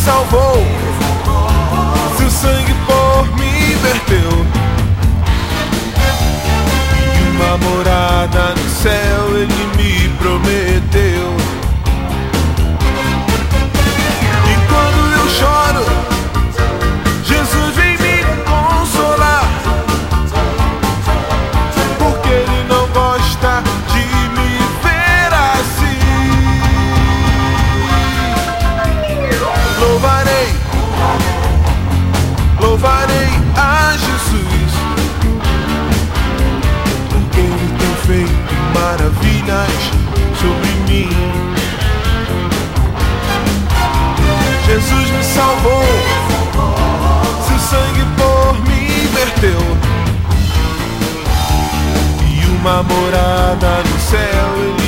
salvou, seu sangue por mim verteu, e uma morada no céu Ele me prometeu. E quando eu choro, Jesus vem me consolar, porque Ele não gosta de me ver assim. Louvarei, louvarei a Jesus, porque Ele tem feito maravilhas sobre mim. Jesus me salvou, seu sangue por mim verteu, e uma morada no céu Ele